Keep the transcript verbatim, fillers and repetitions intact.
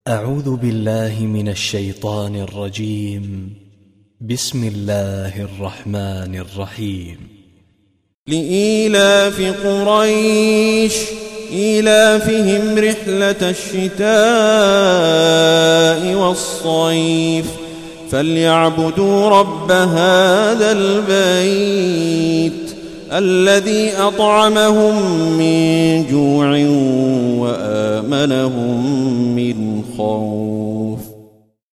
أعوذ بالله من الشيطان الرجيم. بسم الله الرحمن الرحيم. لإيلاف قريش إيلافهم رحلة الشتاء والصيف فليعبدوا رب هذا البيت الذي أطعمهم من جوع وآمنهم من خوف.